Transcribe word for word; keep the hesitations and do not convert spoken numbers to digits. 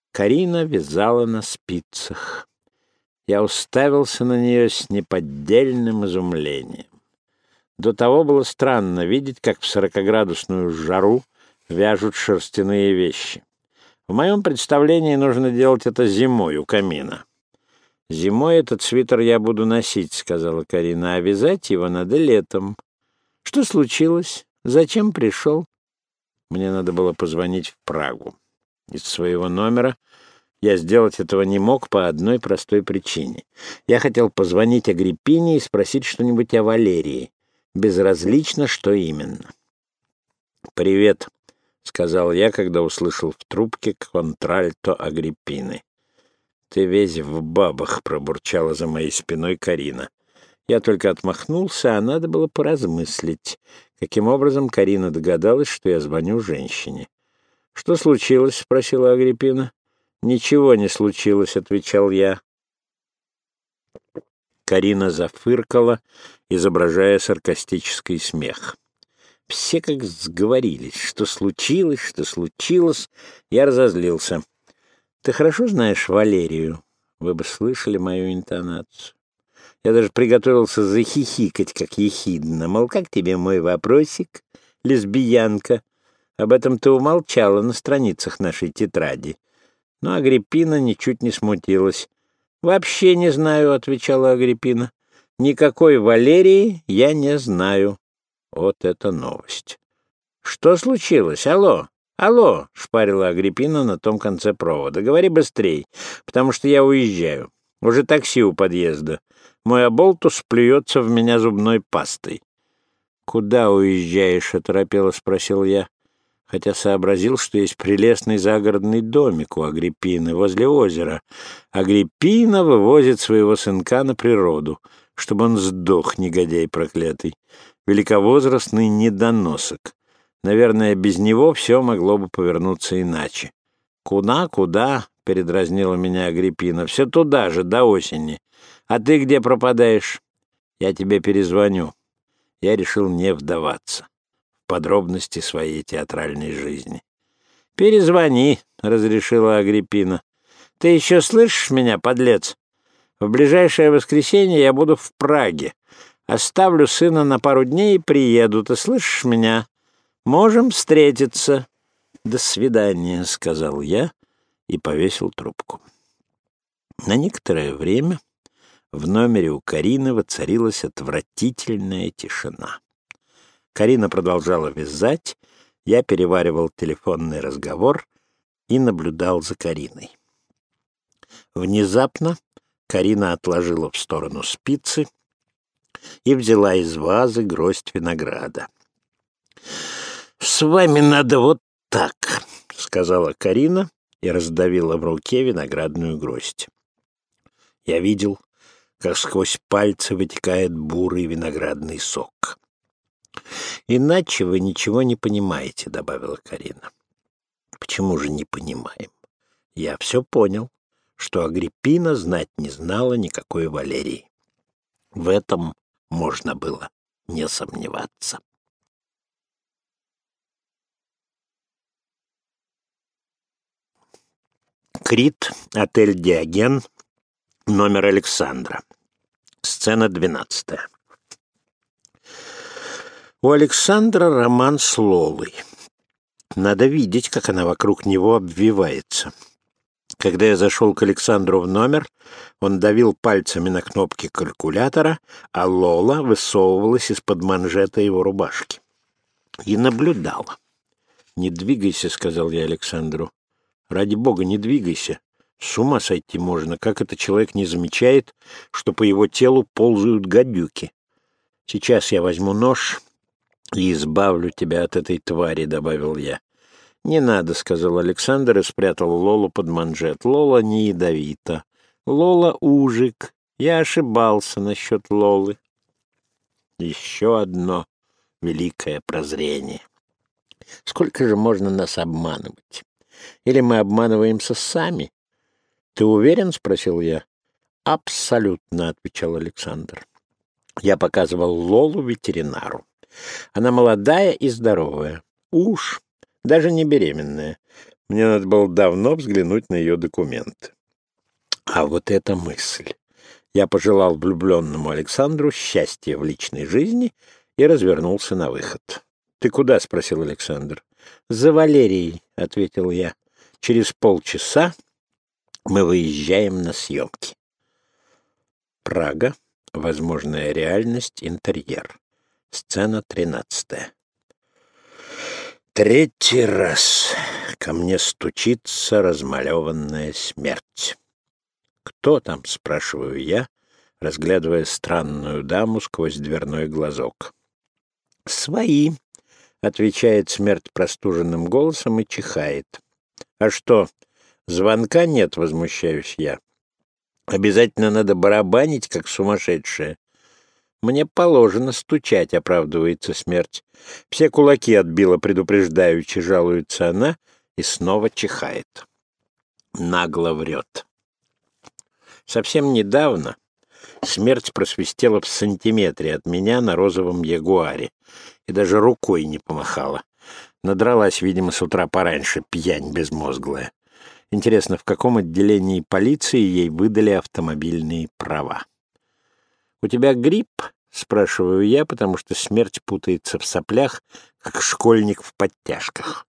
Карина вязала на спицах. Я уставился на нее с неподдельным изумлением. До того было странно видеть, как в сорокаградусную жару вяжут шерстяные вещи. В моем представлении нужно делать это зимой у камина. «Зимой этот свитер я буду носить», — сказала Карина, — «а вязать его надо летом». «Что случилось? Зачем пришел?» Мне надо было позвонить в Прагу. Из своего номера я сделать этого не мог по одной простой причине. Я хотел позвонить Агриппине и спросить что-нибудь о Валерии. Безразлично, что именно. «Привет», — сказал я, когда услышал в трубке контральто Агриппины. «Ты весь в бабах», — пробурчала за моей спиной Карина. Я только отмахнулся, а надо было поразмыслить, каким образом Карина догадалась, что я звоню женщине. «Что случилось?» — спросила Агриппина. «Ничего не случилось», — отвечал я. Карина зафыркала, изображая саркастический смех. Все как сговорились, что случилось, что случилось. Я разозлился. «Ты хорошо знаешь Валерию?» Вы бы слышали мою интонацию. Я даже приготовился захихикать, как ехидно. Мол, как тебе мой вопросик, лесбиянка? Об этом ты умолчала на страницах нашей тетради. Но Агриппина ничуть не смутилась. «Вообще не знаю», — отвечала Агриппина. «Никакой Валерии я не знаю». Вот это новость. «Что случилось? Алло, алло!» — шпарила Агриппина на том конце провода. «Говори быстрей, потому что я уезжаю. Уже такси у подъезда. Мой оболтус плюется в меня зубной пастой». «Куда уезжаешь?» — оторопело спросил я, хотя сообразил, что есть прелестный загородный домик у Агриппины возле озера. Агриппина вывозит своего сынка на природу, чтобы он сдох, негодяй проклятый. Великовозрастный недоносок. Наверное, без него все могло бы повернуться иначе. «Куда, куда?» — передразнила меня Агриппина. «Все туда же, до осени. А ты где пропадаешь?» «Я тебе перезвоню». Я решил не вдаваться в подробности своей театральной жизни. «Перезвони», — разрешила Агриппина. «Ты еще слышишь меня, подлец? В ближайшее воскресенье я буду в Праге. Оставлю сына на пару дней и приеду. Ты слышишь меня? Можем встретиться». «До свидания», — сказал я и повесил трубку. На некоторое время в номере у Карины воцарилась отвратительная тишина. Карина продолжала вязать, я переваривал телефонный разговор и наблюдал за Кариной. Внезапно Карина отложила в сторону спицы и взяла из вазы гроздь винограда. «С вами надо вот так», — сказала Карина и раздавила в руке виноградную гроздь. Я видел, как сквозь пальцы вытекает бурый виноградный сок. «Иначе вы ничего не понимаете», — добавила Карина. «Почему же не понимаем? Я все понял, что Агриппина знать не знала никакой Валерии. В этом можно было не сомневаться». Крит, отель «Диоген», номер Александра. Сцена двенадцатая. У Александра роман с Лолой. Надо видеть, как она вокруг него обвивается. Когда я зашел к Александру в номер, он давил пальцами на кнопки калькулятора, а Лола высовывалась из-под манжета его рубашки. И наблюдала. «Не двигайся», — сказал я Александру. «Ради бога, не двигайся. С ума сойти можно. Как это человек не замечает, что по его телу ползают гадюки? Сейчас я возьму нож и избавлю тебя от этой твари», — добавил я. «Не надо», — сказал Александр и спрятал Лолу под манжет. «Лола не ядовита. Лола ужик. Я ошибался насчет Лолы». Еще одно великое прозрение. Сколько же можно нас обманывать? Или мы обманываемся сами? «Ты уверен?» — спросил я. «Абсолютно», — отвечал Александр. Я показывал Лолу ветеринару. Она молодая и здоровая. Уж, даже не беременная. Мне надо было давно взглянуть на ее документы. А вот эта мысль. Я пожелал влюбленному Александру счастья в личной жизни и развернулся на выход. — Ты куда? — спросил Александр. — За Валерией, — ответил я. — Через полчаса мы выезжаем на съемки. Прага. Возможная реальность. Интерьер. Сцена тринадцатая. Третий раз ко мне стучится размалеванная смерть. «Кто там?» — спрашиваю я, разглядывая странную даму сквозь дверной глазок. «Свои», — отвечает смерть простуженным голосом и чихает. «А что, звонка нет?» — возмущаюсь я. «Обязательно надо барабанить, как сумасшедшая». «Мне положено стучать», — оправдывается смерть. «Все кулаки отбила предупреждаючи», — жалуется она и снова чихает. Нагло врет. Совсем недавно смерть просвистела в сантиметре от меня на розовом ягуаре и даже рукой не помахала. Надралась, видимо, с утра пораньше, пьянь безмозглая. Интересно, в каком отделении полиции ей выдали автомобильные права? «У тебя грипп?» — спрашиваю я, потому что смерть путается в соплях, как школьник в подтяжках.